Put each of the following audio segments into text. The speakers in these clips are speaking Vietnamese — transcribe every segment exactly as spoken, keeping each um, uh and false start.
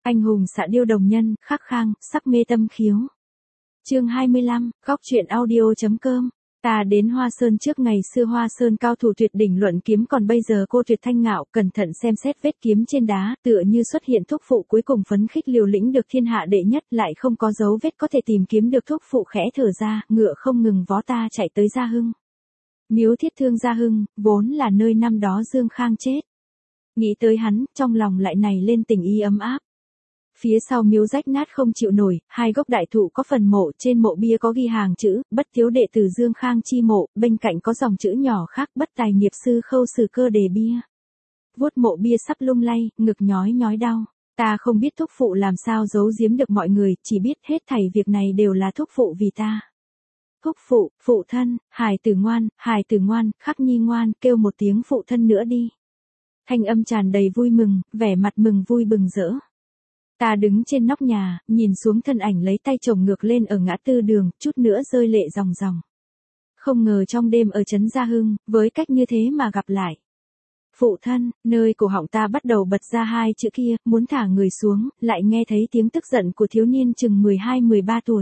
Anh hùng xạ điêu đồng nhân, khắc khang, sắc mê tâm khiếu. Chương hai mươi lăm, góc truyện audio.com. Ta đến Hoa Sơn trước ngày xưa Hoa Sơn cao thủ tuyệt đỉnh luận kiếm, còn bây giờ cô tuyệt thanh ngạo, cẩn thận xem xét vết kiếm trên đá, tựa như xuất hiện thúc phụ cuối cùng phấn khích liều lĩnh được thiên hạ đệ nhất, lại không có dấu vết có thể tìm kiếm được. Thúc phụ khẽ thở ra, ngựa không ngừng vó, ta chạy tới Gia Hưng. Miếu thiết thương Gia Hưng, vốn là nơi năm đó Dương Khang chết. Nghĩ tới hắn, trong lòng lại nảy lên tình ý ấm áp. Phía sau miếu rách nát không chịu nổi, hai gốc đại thụ có phần mộ, trên mộ bia có ghi hàng chữ, bất thiếu đệ tử Dương Khang chi mộ, bên cạnh có dòng chữ nhỏ khác, bất tài nghiệp sư Khâu Sử Cơ đề bia. Vuốt mộ bia sắp lung lay, ngực nhói nhói đau. Ta không biết thúc phụ làm sao giấu giếm được mọi người, chỉ biết hết thảy việc này đều là thúc phụ vì ta. Thúc phụ, phụ thân, hài tử ngoan, hài tử ngoan, Khắc Nhi ngoan, kêu một tiếng phụ thân nữa đi. Thanh âm tràn đầy vui mừng, vẻ mặt mừng vui bừng rỡ. Ta đứng trên nóc nhà, nhìn xuống thân ảnh lấy tay chồng ngược lên ở ngã tư đường, chút nữa rơi lệ ròng ròng. Không ngờ trong đêm ở trấn Gia Hưng, với cách như thế mà gặp lại. Phụ thân, nơi cổ họng ta bắt đầu bật ra hai chữ kia, muốn thả người xuống, lại nghe thấy tiếng tức giận của thiếu niên chừng mười hai mười ba tuổi.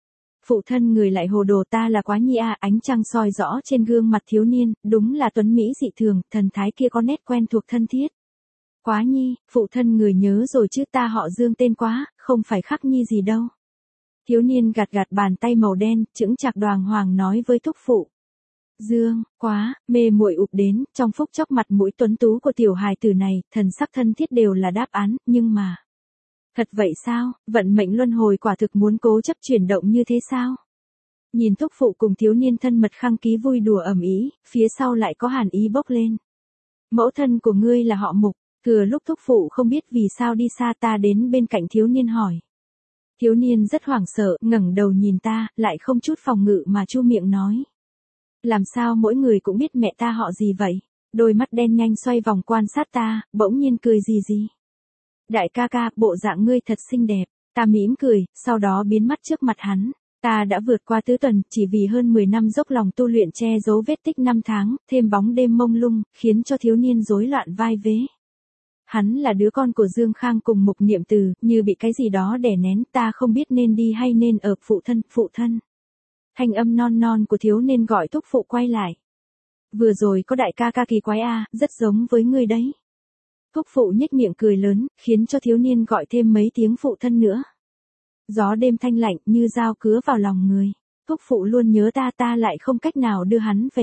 Phụ thân, người lại hồ đồ, ta là Quá Nhi a. Ánh trăng soi rõ trên gương mặt thiếu niên, đúng là tuấn mỹ dị thường, thần thái kia có nét quen thuộc thân thiết. Quá Nhi, phụ thân người nhớ rồi chứ, ta họ Dương tên Quá, không phải Khắc Nhi gì đâu. Thiếu niên gạt gạt bàn tay màu đen, chững chạc đoàng hoàng nói với thúc phụ. Dương, Quá, mê muội ụp đến, trong phút chốc mặt mũi tuấn tú của tiểu hài tử này, thần sắc thân thiết đều là đáp án, nhưng mà... Thật vậy sao, vận mệnh luân hồi quả thực muốn cố chấp chuyển động như thế sao? Nhìn thúc phụ cùng thiếu niên thân mật khăng ký vui đùa ầm ĩ, phía sau lại có hàn ý bốc lên. Mẫu thân của ngươi là họ Mục. Thừa lúc thúc phụ không biết vì sao đi xa, ta đến bên cạnh thiếu niên hỏi. Thiếu niên rất hoảng sợ, ngẩng đầu nhìn ta, lại không chút phòng ngự mà chu miệng nói. Làm sao mỗi người cũng biết mẹ ta họ gì vậy? Đôi mắt đen nhanh xoay vòng quan sát ta, bỗng nhiên cười gì gì. Đại ca ca, bộ dạng ngươi thật xinh đẹp. Ta mỉm cười, sau đó biến mất trước mặt hắn. Ta đã vượt qua tứ tuần, chỉ vì hơn mười năm dốc lòng tu luyện che giấu vết tích năm tháng, thêm bóng đêm mông lung, khiến cho thiếu niên rối loạn vai vế. Hắn là đứa con của Dương Khang cùng Mục Niệm Từ, như bị cái gì đó đè nén, ta không biết nên đi hay nên ở. Phụ thân, phụ thân. Thanh âm non non của thiếu niên gọi thúc phụ quay lại. Vừa rồi có đại ca ca kỳ quái a, rất giống với ngươi đấy. Thúc phụ nhếch miệng cười lớn, khiến cho thiếu niên gọi thêm mấy tiếng phụ thân nữa. Gió đêm thanh lạnh như dao cứa vào lòng người. Thúc phụ luôn nhớ ta, ta lại không cách nào đưa hắn về.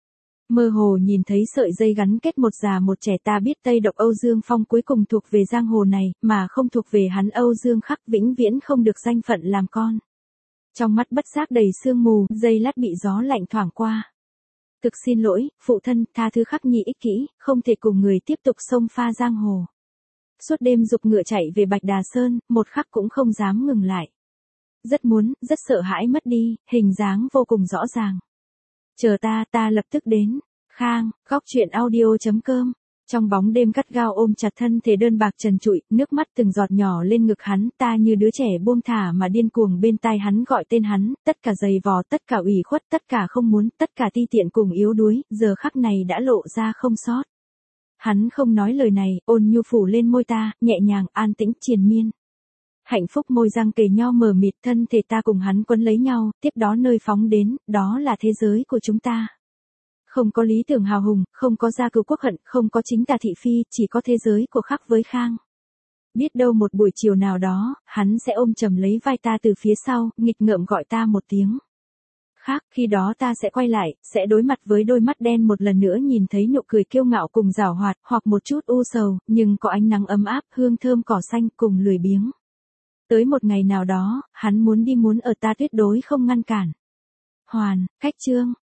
Mơ hồ nhìn thấy sợi dây gắn kết một già một trẻ, ta biết Tây Độc Âu Dương Phong cuối cùng thuộc về giang hồ này, mà không thuộc về hắn. Âu Dương Khắc vĩnh viễn không được danh phận làm con. Trong mắt bất giác đầy sương mù, dây lát bị gió lạnh thoảng qua. Thực xin lỗi, phụ thân, tha thứ Khắc Nhi ích kỷ, không thể cùng người tiếp tục xông pha giang hồ. Suốt đêm giục ngựa chạy về Bạch Đà Sơn, một khắc cũng không dám ngừng lại. Rất muốn, rất sợ hãi mất đi, hình dáng vô cùng rõ ràng. Chờ ta, ta lập tức đến. Khang, góc truyện audio.com. Trong bóng đêm gắt gao ôm chặt thân thể đơn bạc trần trụi, nước mắt từng giọt nhỏ lên ngực hắn, ta như đứa trẻ buông thả mà điên cuồng bên tai hắn gọi tên hắn, tất cả giày vò, tất cả ủy khuất, tất cả không muốn, tất cả ti tiện cùng yếu đuối, giờ khắc này đã lộ ra không sót. Hắn không nói lời này, ôn nhu phủ lên môi ta, nhẹ nhàng, an tĩnh, triền miên. Hạnh phúc môi răng kề nhau mờ mịt, thân thể ta cùng hắn quấn lấy nhau, tiếp đó nơi phóng đến, đó là thế giới của chúng ta. Không có lý tưởng hào hùng, không có gia cừu quốc hận, không có chính tà thị phi, chỉ có thế giới của Khắc với Khang. Biết đâu một buổi chiều nào đó, hắn sẽ ôm chầm lấy vai ta từ phía sau, nghịch ngợm gọi ta một tiếng. Khắc, khi đó ta sẽ quay lại, sẽ đối mặt với đôi mắt đen một lần nữa, nhìn thấy nụ cười kiêu ngạo cùng giảo hoạt, hoặc một chút u sầu, nhưng có ánh nắng ấm áp, hương thơm cỏ xanh cùng lười biếng. Tới một ngày nào đó, hắn muốn đi muốn ở, ta tuyệt đối không ngăn cản. Hoàn, cách chương.